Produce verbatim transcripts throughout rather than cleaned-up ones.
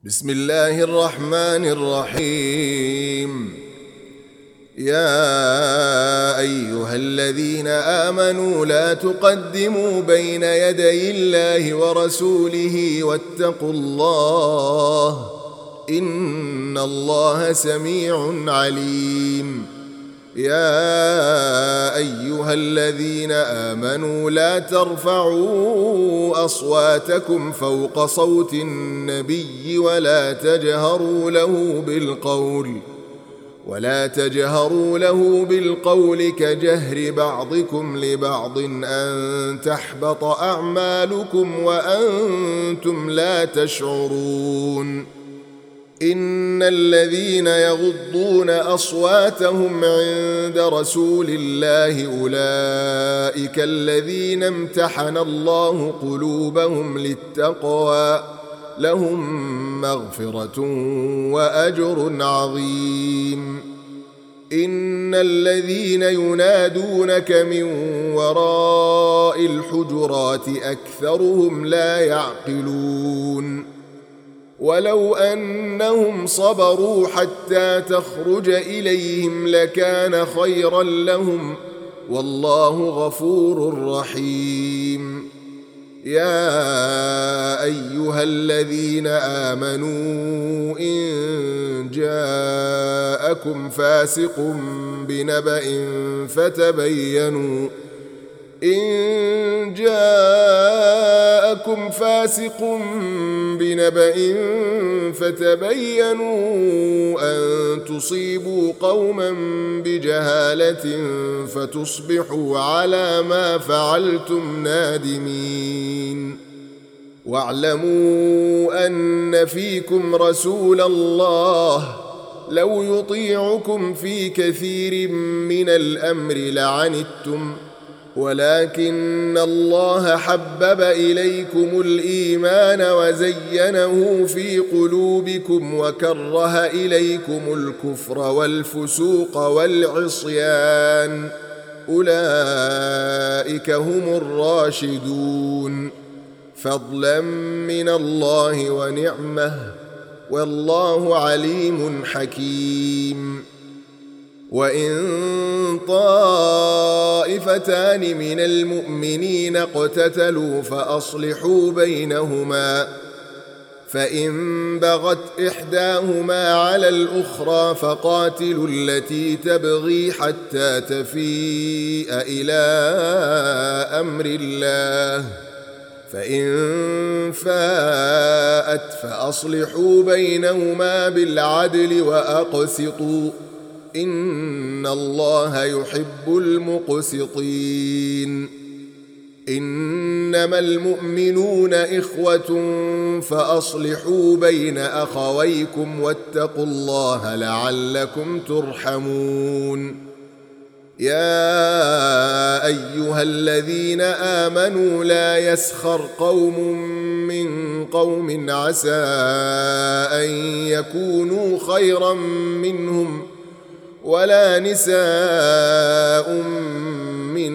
بسم الله الرحمن الرحيم. يا أيها الذين آمنوا لا تقدموا بين يدي الله ورسوله واتقوا الله إن الله سميع عليم. يا أيها الذين آمنوا لا ترفعوا أصواتكم فوق صوت النبي ولا تجهروا له بالقول ولا تجهروا له بالقول كجهر بعضكم لبعض أن تحبط أعمالكم وأنتم لا تشعرون. إن الذين يغضون أصواتهم عند رسول الله أولئك الذين امتحن الله قلوبهم للتقوى لهم مغفرة وأجر عظيم. إن الذين ينادونك من وراء الحجرات أكثرهم لا يعقلون. ولو أنهم صبروا حتى تخرج إليهم لكان خيرا لهم والله غفور رحيم. يا أيها الذين آمنوا إن جاءكم فاسق بنبأ فتبينوا إن جاءكم فاسق بنبأ فتبينوا أن تصيبوا قوما بجهالة فتصبحوا على ما فعلتم نادمين. واعلموا أن فيكم رسول الله لو يطيعكم في كثير من الأمر لعنتم ولكن الله حبب إليكم الإيمان وزينه في قلوبكم وكره إليكم الكفر والفسوق والعصيان أولئك هم الراشدون فضلا من الله ونعمه والله عليم حكيم. وإن طائفتان من المؤمنين اقتتلوا فأصلحوا بينهما فإن بغت إحداهما على الأخرى فقاتلوا التي تبغي حتى تفيء إلى أمر الله فإن فاءت فأصلحوا بينهما بالعدل وأقسطوا إن الله يحب المقسطين. إنما المؤمنون إخوة فأصلحوا بين أخويكم واتقوا الله لعلكم ترحمون. يا أيها الذين آمنوا لا يسخر قوم من قوم عسى أن يكونوا خيرا منهم ولا نساء من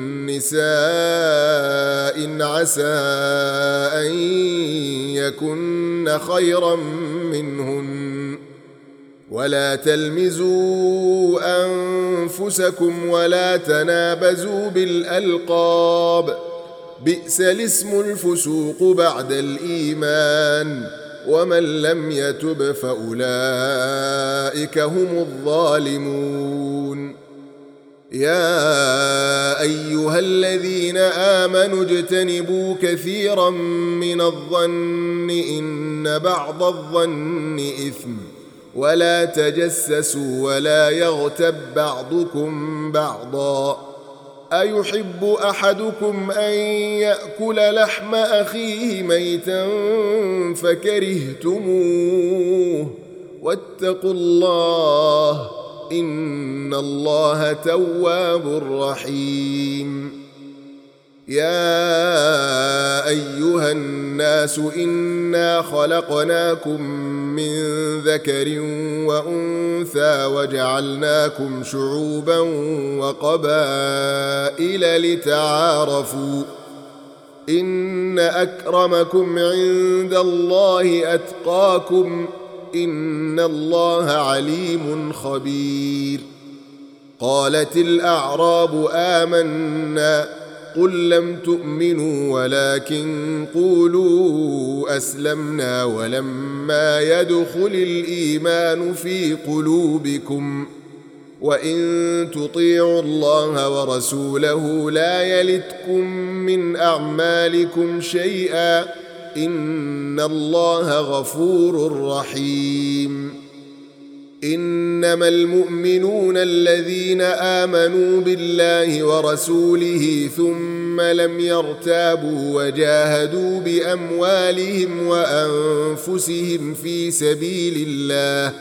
نساء عسى أن يكن خيرا منهن ولا تلمزوا أنفسكم ولا تنابزوا بالألقاب بئس الاسم الفسوق بعد الإيمان ومن لم يتب فأولئك هم الظالمون. يا أيها الذين آمنوا اجتنبوا كثيرا من الظن إن بعض الظن إثم ولا تجسسوا ولا يغتب بعضكم بعضا أيحب أحدكم أن يأكل لحم أخيه ميتا فكرهتموه واتقوا الله إن الله تواب رحيم. يا أيها الناس إنا خلقناكم من ذكر وأنثى وجعلناكم شعوبا وقبائل لتعارفوا إن أكرمكم عند الله أتقاكم إن الله عليم خبير. قالت الأعراب آمنا قل لم تؤمنوا ولكن قولوا أسلمنا ولما يدخل الإيمان في قلوبكم وإن تطيعوا الله ورسوله لا يلتكم من أعمالكم شيئا إن الله غفور رحيم. إنما المؤمنون الذين آمنوا بالله ورسوله ثم لم يرتابوا وجاهدوا بأموالهم وأنفسهم في سبيل الله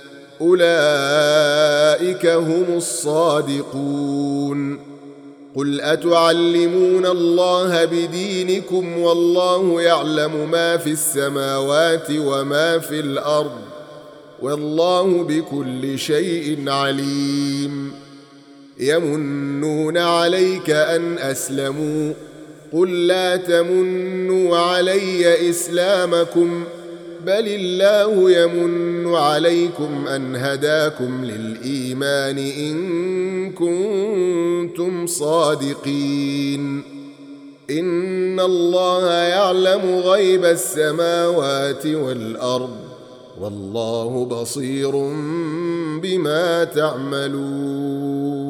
أولئك هم الصادقون. قل أتعلمون الله بدينكم والله يعلم ما في السماوات وما في الأرض والله بكل شيء عليم. يمنون عليك أن أسلموا قل لا تمنوا علي إسلامكم بل الله يمن عليكم أن هداكم للإيمان إن كنتم صادقين. إن الله يعلم غيب السماوات والأرض والله بصير بما تعملون.